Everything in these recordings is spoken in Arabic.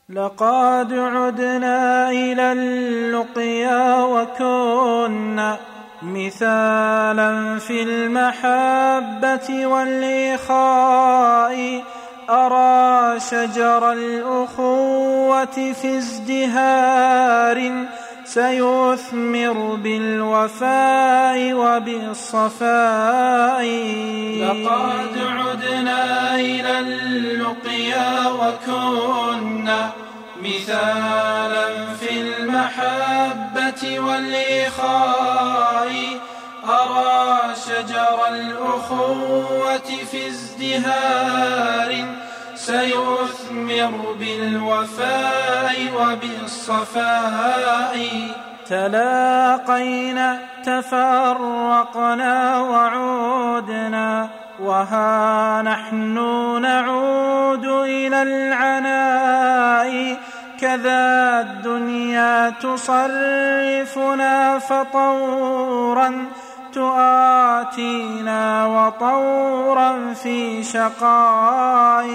لقد عدنا إلى اللقيا وكنا مثالا في المحبة والإخاء. أرى شجر الأخوة في ازدهار سيثمر بالوفاء وبالصفاء. لقد عدنا إلى اللقيا وكنا مثالا في المحبة والإخاء. أرى شجر الأخوة في ازدهار سيثمر بالوفاء وبالصفاء. تلاقينا تفرقنا وعودنا وها نحن نعود إلى العناء. كذا الدنيا تصرفنا فطورا تؤاتينا وطورا في شقاء.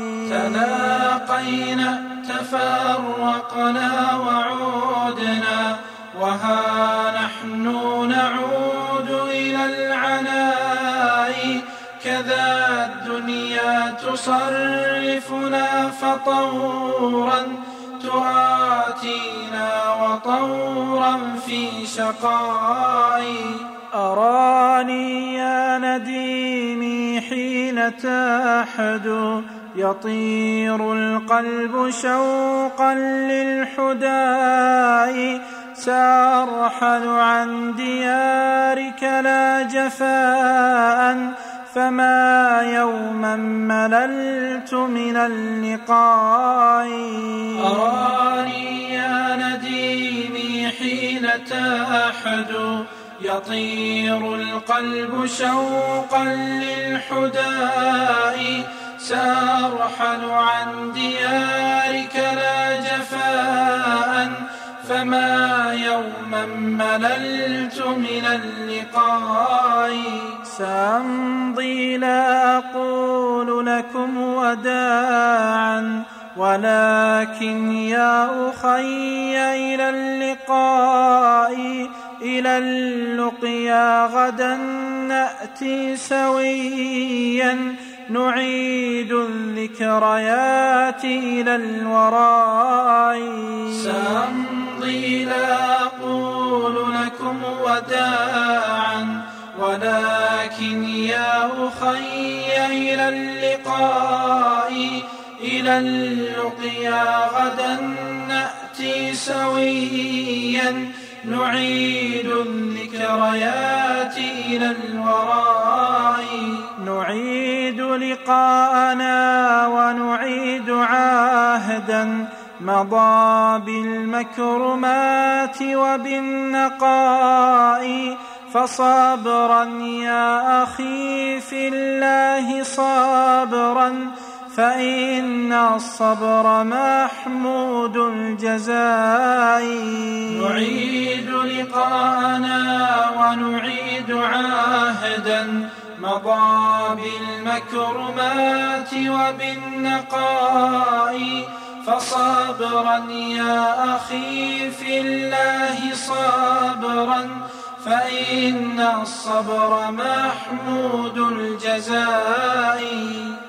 تلاقينا تفرقنا وعودنا وها نحن نعود إلى العناء. كذا الدنيا تصرفنا فطورا تؤاتينا وطورا في شقاء. أراني يا نديمي حين تحدو يطير القلب شوقا للحداء. سأرحل عن ديارك لا جفاء فما يوما مللت من اللقاء. أراني يا نديمي حين تحدو يطير القلب شوقا للحداء. سأرحل عن ديارك لا جفاء فما يوما مللت من اللقاء. سأمضي لا أقول لكم وداعا ولكن يا أخي إلى اللقاء. إلى اللقيا غدا نأتي سويا نعيد الذكريات إلى الوراء. سأمضي لا أقول لكم وداعا ولكن يا أخي إلى اللقاء. إلى اللقيا غدا نأتي سويا نعيد الذكريات إلى الوراء. نعيد لقاءنا ونعيد عهدا مضى بالمكرمات وبالنقاء. فصبرا يا أخي في الله صبرا فإن الصبر محمود الجزاء. نعيد لقاءنا ونعيد عهدا مضى بالمكرمات وبالنقاء. فصبرا يا أخي في الله صبرا فإن الصبر محمود الجزاء.